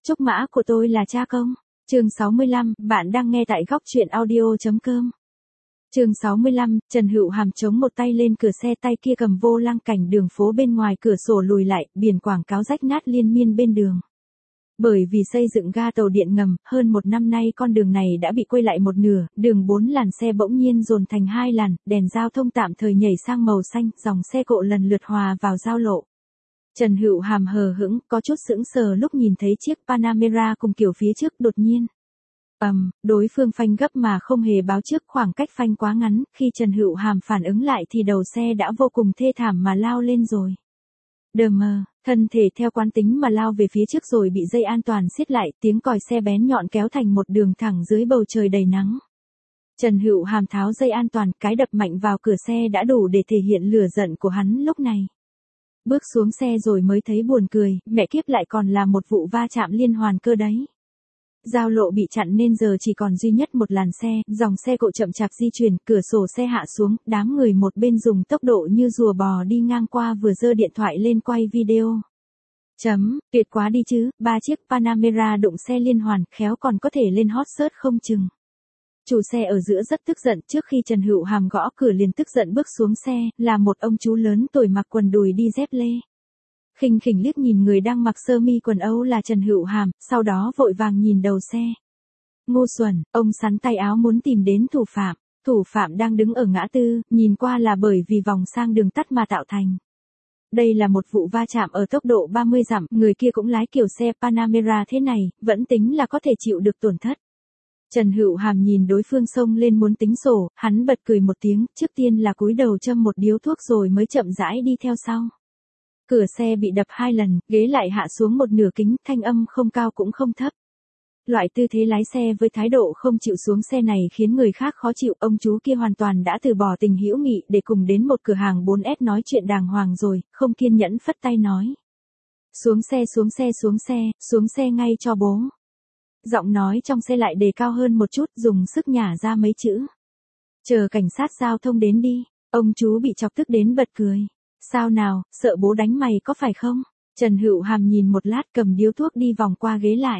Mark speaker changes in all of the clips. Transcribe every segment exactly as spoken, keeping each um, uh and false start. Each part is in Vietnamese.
Speaker 1: Trúc mã của tôi là cha công. Chương sáu mươi lăm, bạn đang nghe tại góc truyện audio chấm com. Chương sáu mươi lăm, Trần Hữu Hàm chống một tay lên cửa xe, tay kia cầm vô lăng, cảnh đường phố bên ngoài cửa sổ lùi lại, biển quảng cáo rách nát liên miên bên đường. Bởi vì xây dựng ga tàu điện ngầm, hơn một năm nay con đường này đã bị quây lại một nửa, đường bốn làn xe bỗng nhiên dồn thành hai làn, đèn giao thông tạm thời nhảy sang màu xanh, dòng xe cộ lần lượt hòa vào giao lộ. Trần Hữu Hàm hờ hững, có chút sững sờ lúc nhìn thấy chiếc Panamera cùng kiểu phía trước, đột nhiên. ầm, um, đối phương phanh gấp mà không hề báo trước, khoảng cách phanh quá ngắn, khi Trần Hữu Hàm phản ứng lại thì đầu xe đã vô cùng thê thảm mà lao lên rồi. Đờ mờ, thân thể theo quán tính mà lao về phía trước rồi bị dây an toàn siết lại, tiếng còi xe bén nhọn kéo thành một đường thẳng dưới bầu trời đầy nắng. Trần Hữu Hàm tháo dây an toàn, cái đập mạnh vào cửa xe đã đủ để thể hiện lửa giận của hắn lúc này. Bước xuống xe rồi mới thấy buồn cười, mẹ kiếp, lại còn là một vụ va chạm liên hoàn cơ đấy. Giao lộ bị chặn nên giờ chỉ còn duy nhất một làn xe, dòng xe cộ chậm chạp di chuyển, cửa sổ xe hạ xuống, đám người một bên dùng tốc độ như rùa bò đi ngang qua vừa giơ điện thoại lên quay video. Chấm, tuyệt quá đi chứ, ba chiếc Panamera đụng xe liên hoàn, khéo còn có thể lên hot search không chừng. Chủ xe ở giữa rất tức giận, trước khi Trần Hữu Hàm gõ cửa liền tức giận bước xuống xe, là một ông chú lớn tuổi mặc quần đùi đi dép lê. Khinh khỉnh liếc nhìn người đang mặc sơ mi quần Âu là Trần Hữu Hàm, sau đó vội vàng nhìn đầu xe. Ngu xuẩn, ông sắn tay áo muốn tìm đến thủ phạm. Thủ phạm đang đứng ở ngã tư, nhìn qua là bởi vì vòng sang đường tắt mà tạo thành. Đây là một vụ va chạm ở tốc độ ba mươi dặm, người kia cũng lái kiểu xe Panamera thế này, vẫn tính là có thể chịu được tổn thất. Trần Hữu Hàm nhìn đối phương xông lên muốn tính sổ, hắn bật cười một tiếng, trước tiên là cúi đầu châm một điếu thuốc rồi mới chậm rãi đi theo sau. Cửa xe bị đập hai lần, ghế lại hạ xuống một nửa kính, thanh âm không cao cũng không thấp. Loại tư thế lái xe với thái độ không chịu xuống xe này khiến người khác khó chịu, ông chú kia hoàn toàn đã từ bỏ tình hữu nghị để cùng đến một cửa hàng bốn S nói chuyện đàng hoàng rồi, không kiên nhẫn phất tay nói. Xuống xe xuống xe xuống xe, xuống xe ngay cho bố. Giọng nói trong xe lại đề cao hơn một chút, dùng sức nhả ra mấy chữ. Chờ cảnh sát giao thông đến đi, ông chú bị chọc tức đến bật cười. Sao nào, sợ bố đánh mày có phải không? Trần Hữu Hàm nhìn một lát, cầm điếu thuốc đi vòng qua ghế lại.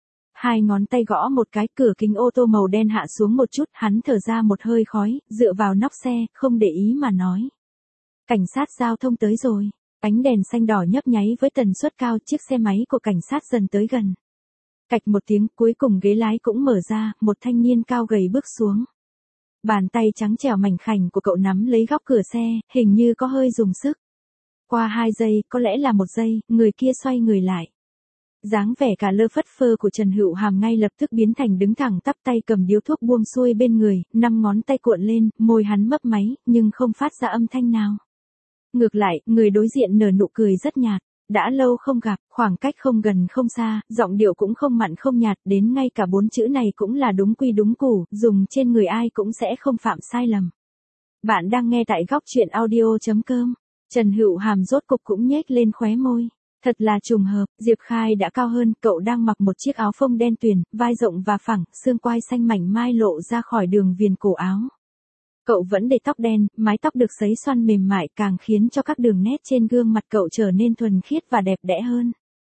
Speaker 1: Hai ngón tay gõ một cái, cửa kính ô tô màu đen hạ xuống một chút, hắn thở ra một hơi khói, dựa vào nóc xe, không để ý mà nói. Cảnh sát giao thông tới rồi. Ánh đèn xanh đỏ nhấp nháy với tần suất cao, chiếc xe máy của cảnh sát dần tới gần. Cạch một tiếng, cuối cùng ghế lái cũng mở ra, một thanh niên cao gầy bước xuống. Bàn tay trắng trẻo mảnh khảnh của cậu nắm lấy góc cửa xe, hình như có hơi dùng sức. Qua hai giây, có lẽ là một giây, người kia xoay người lại. Dáng vẻ cả lơ phất phơ của Trần Hữu Hàm ngay lập tức biến thành đứng thẳng tắp, tay cầm điếu thuốc buông xuôi bên người, năm ngón tay cuộn lên, môi hắn mấp máy, nhưng không phát ra âm thanh nào. Ngược lại, người đối diện nở nụ cười rất nhạt. Đã lâu không gặp, khoảng cách không gần không xa, giọng điệu cũng không mặn không nhạt, đến ngay cả bốn chữ này cũng là đúng quy đúng củ, dùng trên người ai cũng sẽ không phạm sai lầm. Bạn đang nghe tại góc truyện audio chấm com. Trần Hữu Hàm rốt cục cũng nhếch lên khóe môi. Thật là trùng hợp, Diệp Khai đã cao hơn, cậu đang mặc một chiếc áo phông đen tuyền, vai rộng và phẳng, xương quai xanh mảnh mai lộ ra khỏi đường viền cổ áo. Cậu vẫn để tóc đen, mái tóc được sấy xoăn mềm mại càng khiến cho các đường nét trên gương mặt cậu trở nên thuần khiết và đẹp đẽ hơn.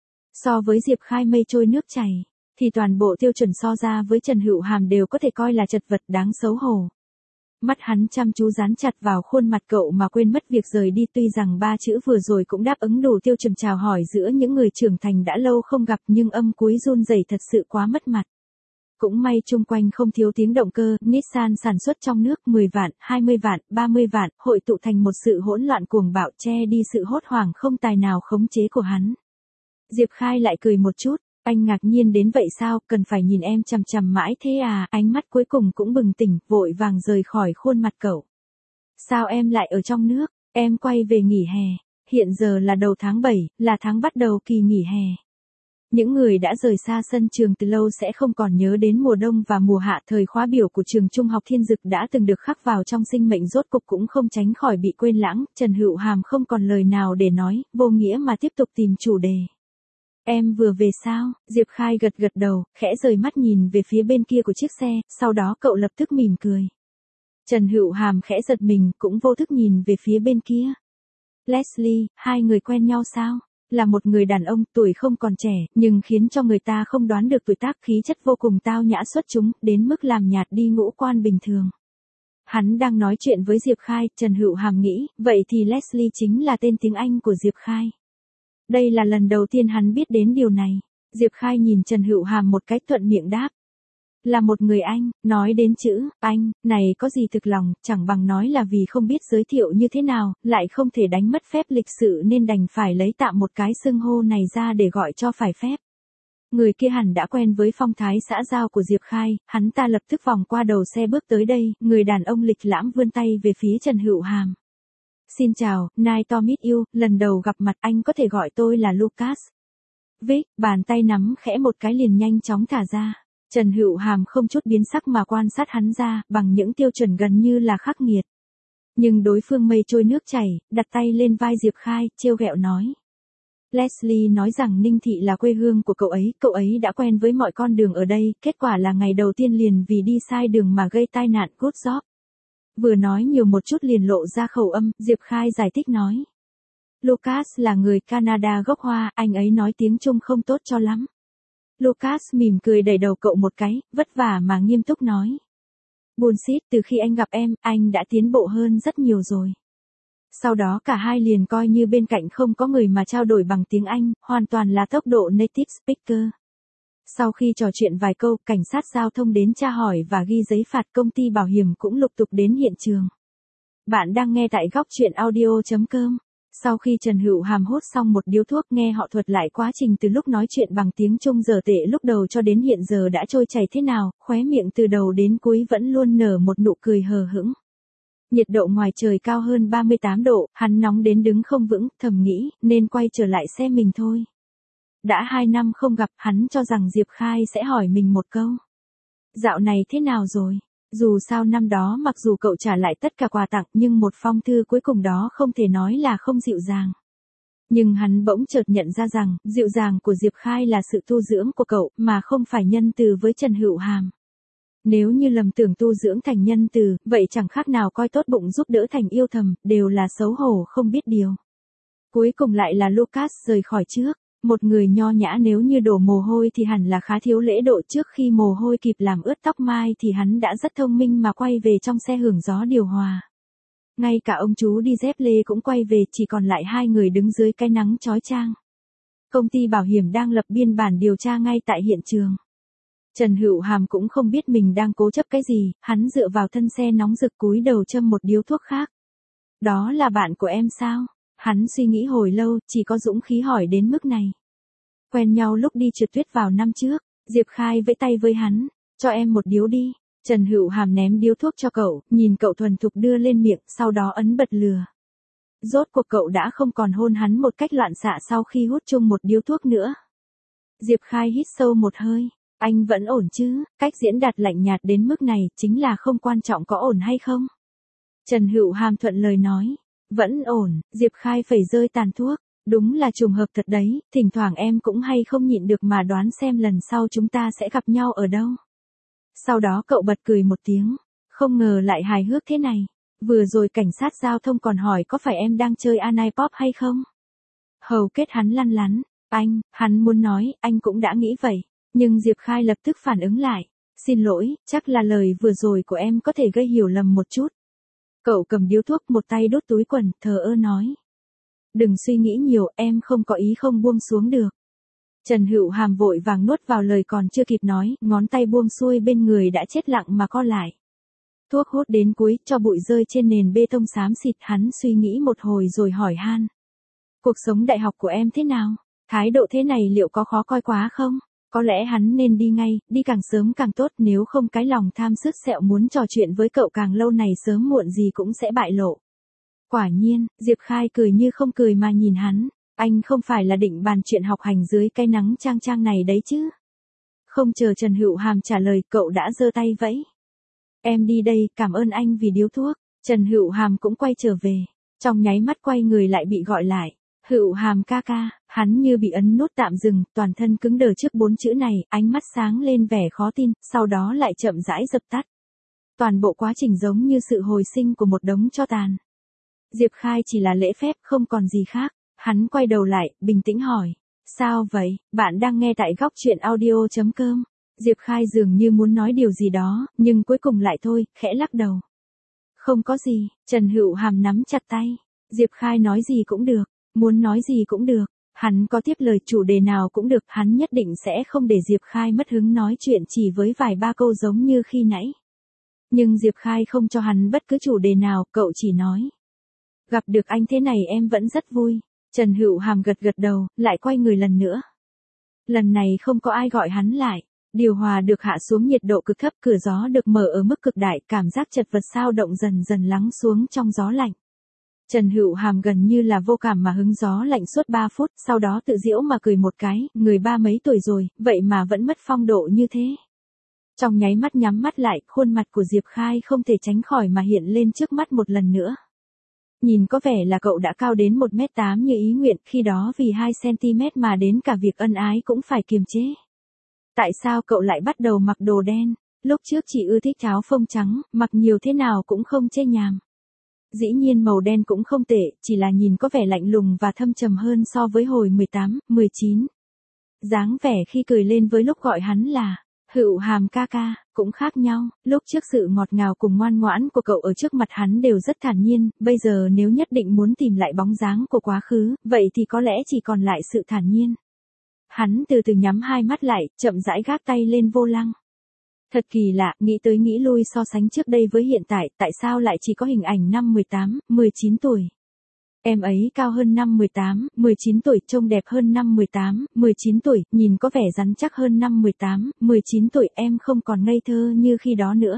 Speaker 1: So với Diệp Khai mây trôi nước chảy, thì toàn bộ tiêu chuẩn so ra với Trần Hữu Hàm đều có thể coi là chật vật đáng xấu hổ. Mắt hắn chăm chú dán chặt vào khuôn mặt cậu mà quên mất việc rời đi, tuy rằng ba chữ vừa rồi cũng đáp ứng đủ tiêu chuẩn chào hỏi giữa những người trưởng thành đã lâu không gặp, nhưng âm cuối run rẩy thật sự quá mất mặt. Cũng may chung quanh không thiếu tiếng động cơ, Nissan sản xuất trong nước mười vạn, hai mươi vạn, ba mươi vạn, hội tụ thành một sự hỗn loạn cuồng bạo che đi sự hốt hoảng không tài nào khống chế của hắn. Diệp Khai lại cười một chút, anh ngạc nhiên đến vậy sao, cần phải nhìn em chằm chằm mãi thế à, ánh mắt cuối cùng cũng bừng tỉnh, vội vàng rời khỏi khuôn mặt cậu. Sao em lại ở trong nước, em quay về nghỉ hè, hiện giờ là đầu tháng bảy, là tháng bắt đầu kỳ nghỉ hè. Những người đã rời xa sân trường từ lâu sẽ không còn nhớ đến mùa đông và mùa hạ, thời khóa biểu của trường trung học Thiên Dực đã từng được khắc vào trong sinh mệnh rốt cục cũng không tránh khỏi bị quên lãng. Trần Hữu Hàm không còn lời nào để nói, vô nghĩa mà tiếp tục tìm chủ đề. Em vừa về sao? Diệp Khai gật gật đầu, khẽ rời mắt nhìn về phía bên kia của chiếc xe, sau đó cậu lập tức mỉm cười. Trần Hữu Hàm khẽ giật mình, cũng vô thức nhìn về phía bên kia. Leslie, hai người quen nhau sao? là một người đàn ông tuổi không còn trẻ, nhưng khiến cho người ta không đoán được tuổi tác, khí chất vô cùng tao nhã xuất chúng, đến mức làm nhạt đi ngũ quan bình thường. Hắn đang nói chuyện với Diệp Khai, Trần Hựu Hàm nghĩ, vậy thì Leslie chính là tên tiếng Anh của Diệp Khai. Đây là lần đầu tiên hắn biết đến điều này. Diệp Khai nhìn Trần Hựu Hàm một cách thuận miệng đáp. Là một người Anh, nói đến chữ Anh, này có gì thực lòng, chẳng bằng nói là vì không biết giới thiệu như thế nào, lại không thể đánh mất phép lịch sự nên đành phải lấy tạm một cái xưng hô này ra để gọi cho phải phép. Người kia hẳn đã quen với phong thái xã giao của Diệp Khai, hắn ta lập tức vòng qua đầu xe bước tới đây, người đàn ông lịch lãm vươn tay về phía Trần Hựu Hàm. Xin chào, nice to meet you, lần đầu gặp mặt, anh có thể gọi tôi là Lucas. Vic, bàn tay nắm khẽ một cái liền nhanh chóng thả ra. Trần Hựu Hàm không chút biến sắc mà quan sát hắn ra, bằng những tiêu chuẩn gần như là khắc nghiệt. Nhưng đối phương mây trôi nước chảy, đặt tay lên vai Diệp Khai, trêu ghẹo nói. Leslie nói rằng Ninh Thị là quê hương của cậu ấy, cậu ấy đã quen với mọi con đường ở đây, kết quả là ngày đầu tiên liền vì đi sai đường mà gây tai nạn good job. Vừa nói nhiều một chút liền lộ ra khẩu âm, Diệp Khai giải thích nói. Lucas là người Canada gốc Hoa, anh ấy nói tiếng Trung không tốt cho lắm. Lucas mỉm cười đẩy đầu cậu một cái, vất vả mà nghiêm túc nói. Bullshit, từ khi anh gặp em, anh đã tiến bộ hơn rất nhiều rồi. Sau đó cả hai liền coi như bên cạnh không có người mà trao đổi bằng tiếng Anh, hoàn toàn là tốc độ native speaker. Sau khi trò chuyện vài câu, cảnh sát giao thông đến tra hỏi và ghi giấy phạt, công ty bảo hiểm cũng lục tục đến hiện trường. Bạn đang nghe tại góc truyện audio chấm com. Sau khi Trần Hựu Hàm hút xong một điếu thuốc, nghe họ thuật lại quá trình từ lúc nói chuyện bằng tiếng Trung giờ tệ lúc đầu cho đến hiện giờ đã trôi chảy thế nào, khóe miệng từ đầu đến cuối vẫn luôn nở một nụ cười hờ hững. Nhiệt độ ngoài trời cao hơn ba mươi tám độ, hắn nóng đến đứng không vững, thầm nghĩ, nên quay trở lại xe mình thôi. Đã hai năm không gặp, hắn cho rằng Diệp Khai sẽ hỏi mình một câu. Dạo này thế nào rồi? Dù sao năm đó mặc dù cậu trả lại tất cả quà tặng nhưng một phong thư cuối cùng đó không thể nói là không dịu dàng. Nhưng hắn bỗng chợt nhận ra rằng, dịu dàng của Diệp Khai là sự tu dưỡng của cậu, mà không phải nhân từ với Trần Hựu Hàm. Nếu như lầm tưởng tu dưỡng thành nhân từ, vậy chẳng khác nào coi tốt bụng giúp đỡ thành yêu thầm, đều là xấu hổ không biết điều. Cuối cùng lại là Lucas rời khỏi trước. Một người nho nhã nếu như đổ mồ hôi thì hẳn là khá thiếu lễ độ, trước khi mồ hôi kịp làm ướt tóc mai thì hắn đã rất thông minh mà quay về trong xe hưởng gió điều hòa. Ngay cả ông chú đi dép lê cũng quay về, chỉ còn lại hai người đứng dưới cái nắng chói chang. Công ty bảo hiểm đang lập biên bản điều tra ngay tại hiện trường. Trần Hựu Hàm cũng không biết mình đang cố chấp cái gì, hắn dựa vào thân xe nóng rực cúi đầu châm một điếu thuốc khác. Đó là bạn của em sao? Hắn suy nghĩ hồi lâu, chỉ có dũng khí hỏi đến mức này. Quen nhau lúc đi trượt tuyết vào năm trước, Diệp Khai vẫy tay với hắn, cho em một điếu đi. Trần Hựu Hàm ném điếu thuốc cho cậu, nhìn cậu thuần thục đưa lên miệng, sau đó ấn bật lửa. Rốt cuộc cậu đã không còn hôn hắn một cách loạn xạ sau khi hút chung một điếu thuốc nữa. Diệp Khai hít sâu một hơi, anh vẫn ổn chứ? Cách diễn đạt lạnh nhạt đến mức này chính là không quan trọng có ổn hay không. Trần Hựu Hàm thuận lời nói. Vẫn ổn, Diệp Khai phẩy rơi tàn thuốc. Đúng là trùng hợp thật đấy, thỉnh thoảng em cũng hay không nhịn được mà đoán xem lần sau chúng ta sẽ gặp nhau ở đâu. Sau đó cậu bật cười một tiếng, không ngờ lại hài hước thế này. Vừa rồi cảnh sát giao thông còn hỏi có phải em đang chơi Anipop hay không? Hầu kết hắn lăn lắn, anh, hắn muốn nói, anh cũng đã nghĩ vậy. Nhưng Diệp Khai lập tức phản ứng lại. Xin lỗi, chắc là lời vừa rồi của em có thể gây hiểu lầm một chút. Cậu cầm điếu thuốc một tay đút túi quần, thờ ơ nói. Đừng suy nghĩ nhiều, em không có ý không buông xuống được. Trần Hựu Hàm vội vàng nuốt vào lời còn chưa kịp nói, ngón tay buông xuôi bên người đã chết lặng mà co lại. Thuốc hút đến cuối, cho bụi rơi trên nền bê tông xám xịt, hắn suy nghĩ một hồi rồi hỏi han. Cuộc sống đại học của em thế nào? Thái độ thế này liệu có khó coi quá không? Có lẽ hắn nên đi ngay, đi càng sớm càng tốt, nếu không cái lòng tham sứt sẹo muốn trò chuyện với cậu càng lâu này sớm muộn gì cũng sẽ bại lộ. Quả nhiên, Diệp Khai cười như không cười mà nhìn hắn, anh không phải là định bàn chuyện học hành dưới cái nắng chang chang này đấy chứ? Không chờ Trần Hựu Hàm trả lời, cậu đã giơ tay vẫy. Em đi đây, cảm ơn anh vì điếu thuốc. Trần Hựu Hàm cũng quay trở về, trong nháy mắt quay người lại bị gọi lại. Hựu Hàm ca ca, hắn như bị ấn nút tạm dừng, toàn thân cứng đờ trước bốn chữ này, ánh mắt sáng lên vẻ khó tin, sau đó lại chậm rãi dập tắt. Toàn bộ quá trình giống như sự hồi sinh của một đống tro tàn. Diệp Khai chỉ là lễ phép, không còn gì khác. Hắn quay đầu lại, bình tĩnh hỏi. Sao vậy, bạn đang nghe tại góc chuyện audio.com. Diệp Khai dường như muốn nói điều gì đó, nhưng cuối cùng lại thôi, khẽ lắc đầu. Không có gì, Trần Hữu Hàm nắm chặt tay. Diệp Khai nói gì cũng được, muốn nói gì cũng được. Hắn có tiếp lời chủ đề nào cũng được, hắn nhất định sẽ không để Diệp Khai mất hứng nói chuyện chỉ với vài ba câu giống như khi nãy. Nhưng Diệp Khai không cho hắn bất cứ chủ đề nào, cậu chỉ nói. Gặp được anh thế này em vẫn rất vui. Trần Hữu Hàm gật gật đầu, lại quay người lần nữa. Lần này không có ai gọi hắn lại. Điều hòa được hạ xuống nhiệt độ cực thấp, cửa gió được mở ở mức cực đại, cảm giác chật vật sao động dần dần lắng xuống trong gió lạnh. Trần Hữu Hàm gần như là vô cảm mà hứng gió lạnh suốt ba phút, sau đó tự giễu mà cười một cái, người ba mấy tuổi rồi, vậy mà vẫn mất phong độ như thế. Trong nháy mắt nhắm mắt lại, khuôn mặt của Diệp Khai không thể tránh khỏi mà hiện lên trước mắt một lần nữa. Nhìn có vẻ là cậu đã cao đến một mét tám như ý nguyện, khi đó vì hai xăng-ti-mét mà đến cả việc ân ái cũng phải kiềm chế. Tại sao cậu lại bắt đầu mặc đồ đen? Lúc trước chỉ ưa thích áo phông trắng, mặc nhiều thế nào cũng không chê nhàm. Dĩ nhiên màu đen cũng không tệ, chỉ là nhìn có vẻ lạnh lùng và thâm trầm hơn so với hồi mười tám, mười chín. Dáng vẻ khi cười lên với lúc gọi hắn là Hữu Hàm ca ca, cũng khác nhau, lúc trước sự ngọt ngào cùng ngoan ngoãn của cậu ở trước mặt hắn đều rất thản nhiên, bây giờ nếu nhất định muốn tìm lại bóng dáng của quá khứ, vậy thì có lẽ chỉ còn lại sự thản nhiên. Hắn từ từ nhắm hai mắt lại, chậm rãi gác tay lên vô lăng. Thật kỳ lạ, nghĩ tới nghĩ lui so sánh trước đây với hiện tại, tại sao lại chỉ có hình ảnh năm mười tám, mười chín tuổi. Em ấy cao hơn năm mười tám, mười chín tuổi, trông đẹp hơn năm mười tám, mười chín tuổi, nhìn có vẻ rắn chắc hơn năm mười tám, mười chín tuổi, em không còn ngây thơ như khi đó nữa.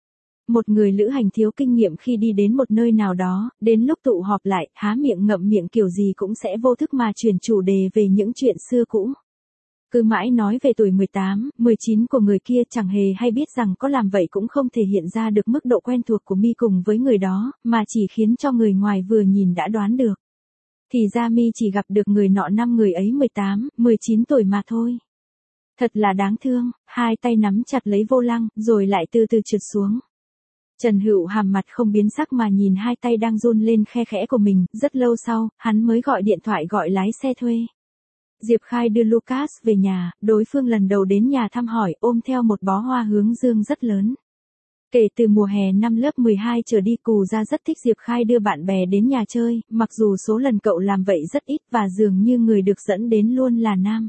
Speaker 1: Một người lữ hành thiếu kinh nghiệm khi đi đến một nơi nào đó, đến lúc tụ họp lại, há miệng ngậm miệng kiểu gì cũng sẽ vô thức mà chuyển chủ đề về những chuyện xưa cũ. Cứ mãi nói về tuổi mười tám, mười chín của người kia, chẳng hề hay biết rằng có làm vậy cũng không thể hiện ra được mức độ quen thuộc của Mi cùng với người đó, mà chỉ khiến cho người ngoài vừa nhìn đã đoán được. Thì ra Mi chỉ gặp được người nọ năm người ấy mười tám, mười chín tuổi mà thôi. Thật là đáng thương, hai tay nắm chặt lấy vô lăng, rồi lại từ từ trượt xuống. Trần Hữu Hàm mặt không biến sắc mà nhìn hai tay đang run lên khe khẽ của mình, rất lâu sau, hắn mới gọi điện thoại gọi lái xe thuê. Diệp Khai đưa Lucas về nhà, đối phương lần đầu đến nhà thăm hỏi, ôm theo một bó hoa hướng dương rất lớn. Kể từ mùa hè năm lớp mười hai trở đi, Cù Gia rất thích Diệp Khai đưa bạn bè đến nhà chơi, mặc dù số lần cậu làm vậy rất ít và dường như người được dẫn đến luôn là nam.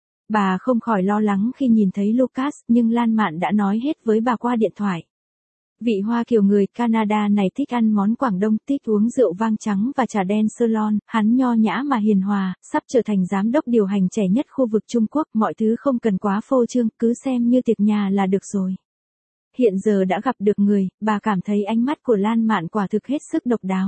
Speaker 1: Bà không khỏi lo lắng khi nhìn thấy Lucas, nhưng Lan Mạn đã nói hết với bà qua điện thoại. Vị Hoa Kiều người Canada này thích ăn món Quảng Đông, thích uống rượu vang trắng và trà đen Ceylon, hắn nho nhã mà hiền hòa, sắp trở thành giám đốc điều hành trẻ nhất khu vực Trung Quốc, mọi thứ không cần quá phô trương, cứ xem như tiệc nhà là được rồi. Hiện giờ đã gặp được người, bà cảm thấy ánh mắt của Lan Mạn quả thực hết sức độc đáo.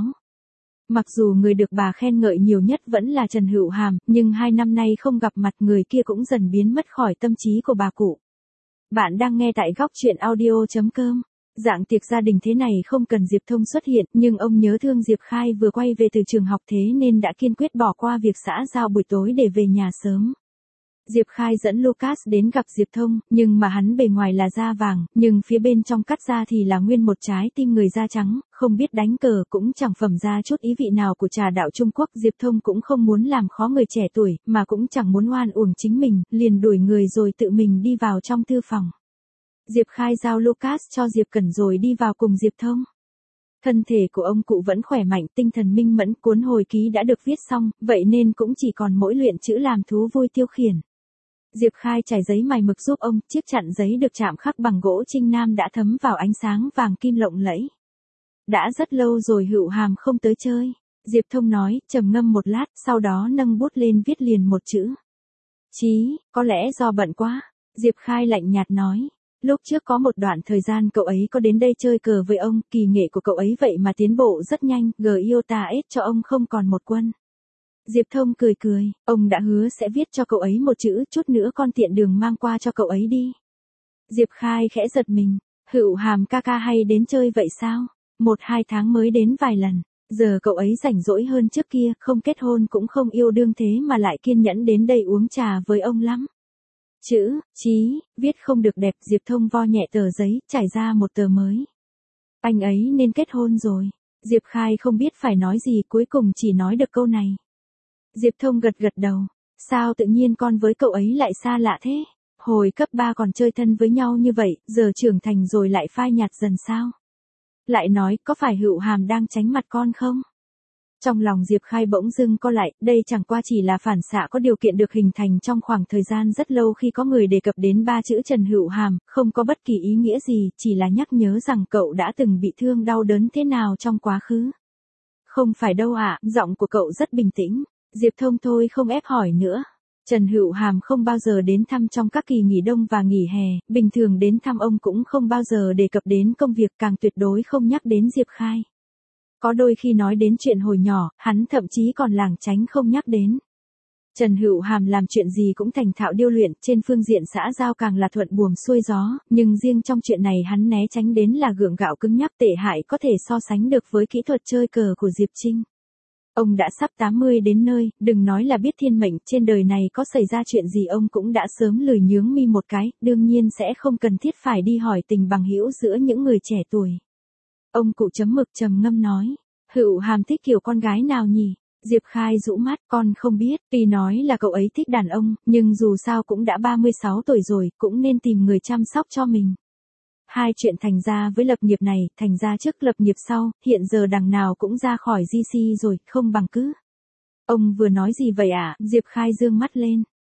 Speaker 1: Mặc dù người được bà khen ngợi nhiều nhất vẫn là Trần Hữu Hàm, nhưng hai năm nay không gặp mặt người kia cũng dần biến mất khỏi tâm trí của bà cụ. Bạn đang nghe tại góc chuyện audio.com. Dạng tiệc gia đình thế này không cần Diệp Thông xuất hiện, nhưng ông nhớ thương Diệp Khai vừa quay về từ trường học thế nên đã kiên quyết bỏ qua việc xã giao buổi tối để về nhà sớm. Diệp Khai dẫn Lucas đến gặp Diệp Thông, nhưng mà hắn bề ngoài là da vàng, nhưng phía bên trong cắt ra thì là nguyên một trái tim người da trắng, không biết đánh cờ cũng chẳng phẩm ra chút ý vị nào của trà đạo Trung Quốc. Diệp Thông cũng không muốn làm khó người trẻ tuổi, mà cũng chẳng muốn oan uổng chính mình, liền đuổi người rồi tự mình đi vào trong thư phòng. Diệp Khai giao Lucas cho Diệp Cẩn rồi đi vào cùng Diệp Thông. Thân thể của ông cụ vẫn khỏe mạnh, tinh thần minh mẫn, cuốn hồi ký đã được viết xong, vậy nên cũng chỉ còn mỗi luyện chữ làm thú vui tiêu khiển. Diệp Khai trải giấy mài mực giúp ông, chiếc chặn giấy được chạm khắc bằng gỗ Trinh Nam đã thấm vào ánh sáng vàng kim lộng lẫy. Đã rất lâu rồi Hữu Hàm không tới chơi. Diệp Thông nói, trầm ngâm một lát, sau đó nâng bút lên viết liền một chữ. Chí, có lẽ do bận quá. Diệp Khai lạnh nhạt nói. Lúc trước có một đoạn thời gian cậu ấy có đến đây chơi cờ với ông, kỳ nghệ của cậu ấy vậy mà tiến bộ rất nhanh, gờ yêu ta ết cho ông không còn một quân. Diệp Thông cười cười, ông đã hứa sẽ viết cho cậu ấy một chữ, chút nữa con tiện đường mang qua cho cậu ấy đi. Diệp Khai khẽ giật mình, Hữu Hàm ca ca hay đến chơi vậy sao? Một hai tháng mới đến vài lần, giờ cậu ấy rảnh rỗi hơn trước kia, không kết hôn cũng không yêu đương thế mà lại kiên nhẫn đến đây uống trà với ông lắm. Chữ, chí, viết không được đẹp. Diệp Thông vo nhẹ tờ giấy, trải ra một tờ mới. Anh ấy nên kết hôn rồi. Diệp Khai không biết phải nói gì, cuối cùng chỉ nói được câu này. Diệp Thông gật gật đầu. Sao tự nhiên con với cậu ấy lại xa lạ thế? Hồi cấp ba còn chơi thân với nhau như vậy, giờ trưởng thành rồi lại phai nhạt dần sao? Lại nói, có phải Hựu Hàm đang tránh mặt con không? Trong lòng Diệp Khai bỗng dưng co lại, đây chẳng qua chỉ là phản xạ có điều kiện được hình thành trong khoảng thời gian rất lâu khi có người đề cập đến ba chữ Trần Hựu Hàm, không có bất kỳ ý nghĩa gì, chỉ là nhắc nhớ rằng cậu đã từng bị thương đau đớn thế nào trong quá khứ. Không phải đâu ạ, giọng của cậu rất bình tĩnh. Diệp Thông thôi không ép hỏi nữa. Trần Hựu Hàm không bao giờ đến thăm trong các kỳ nghỉ đông và nghỉ hè, bình thường đến thăm ông cũng không bao giờ đề cập đến công việc, càng tuyệt đối không nhắc đến Diệp Khai. Có đôi khi nói đến chuyện hồi nhỏ, hắn thậm chí còn lảng tránh không nhắc đến. Trần Hựu Hàm làm chuyện gì cũng thành thạo điêu luyện, trên phương diện xã giao càng là thuận buồm xuôi gió, nhưng riêng trong chuyện này hắn né tránh đến là gượng gạo cứng nhắc tệ hại, có thể so sánh được với kỹ thuật chơi cờ của Diệp Trinh. Ông đã sắp tám mươi đến nơi, đừng nói là biết thiên mệnh, trên đời này có xảy ra chuyện gì ông cũng đã sớm lười nhướng mi một cái, đương nhiên sẽ không cần thiết phải đi hỏi tình bằng hữu giữa những người trẻ tuổi. Ông cụ chấm mực trầm ngâm nói, Hựu Hàm thích kiểu con gái nào nhỉ? Diệp Khai rũ mắt, con không biết, tuy nói là cậu ấy thích đàn ông, nhưng dù sao cũng đã ba mươi sáu tuổi rồi, cũng nên tìm người chăm sóc cho mình. Hai chuyện thành gia với lập nghiệp này, thành gia trước lập nghiệp sau, hiện giờ đằng nào cũng ra khỏi giê xê rồi, không bằng cứ. Ông vừa nói gì vậy ạ? À? Diệp Khai dương mắt lên.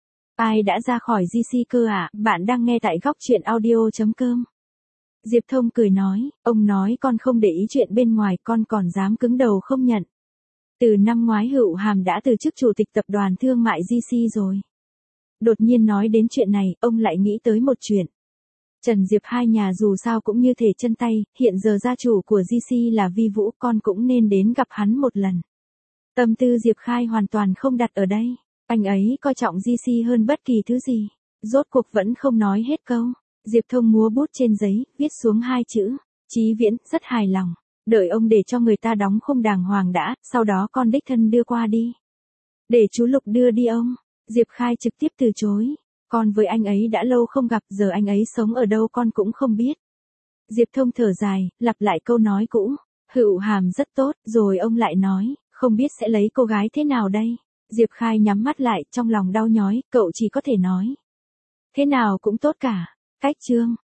Speaker 1: Ai đã ra khỏi giê xê cơ ạ? À? Bạn đang nghe tại góc truyện audio.com. Diệp Thông cười nói, ông nói con không để ý chuyện bên ngoài, con còn dám cứng đầu không nhận. Từ năm ngoái Hựu Hàm đã từ chức chủ tịch tập đoàn thương mại giê xê rồi. Đột nhiên nói đến chuyện này, ông lại nghĩ tới một chuyện. Trần Diệp hai nhà dù sao cũng như thể chân tay, hiện giờ gia chủ của giê xê là Vi Vũ, con cũng nên đến gặp hắn một lần. Tâm tư Diệp Khai hoàn toàn không đặt ở đây, anh ấy coi trọng giê xê hơn bất kỳ thứ gì. Rốt cuộc vẫn không nói hết câu. Diệp Thông múa bút trên giấy, viết xuống hai chữ, Chí Viễn, rất hài lòng. Đợi ông để cho người ta đóng khung đàng hoàng đã, sau đó con đích thân đưa qua đi. Để chú Lục đưa đi ông. Diệp Khai trực tiếp từ chối. Con với anh ấy đã lâu không gặp, giờ anh ấy sống ở đâu con cũng không biết. Diệp Thông thở dài, lặp lại câu nói cũ. Hựu Hàm rất tốt, rồi ông lại nói, không biết sẽ lấy cô gái thế nào đây. Diệp Khai nhắm mắt lại, trong lòng đau nhói, cậu chỉ có thể nói. Thế nào cũng tốt cả. Cách chương.